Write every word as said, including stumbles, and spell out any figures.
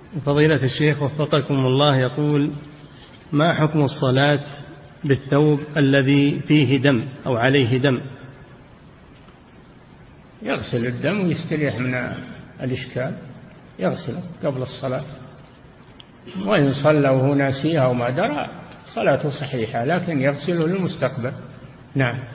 فضيلة الشيخ وفقكم الله، يقول: ما حكم الصلاة بالثوب الذي فيه دم أو عليه دم؟ يغسل الدم ويستريح من الإشكال، يغسله قبل الصلاة، وإن صلى وهو ناسيها وما درى صلاته صحيحة، لكن يغسله للمستقبل. نعم.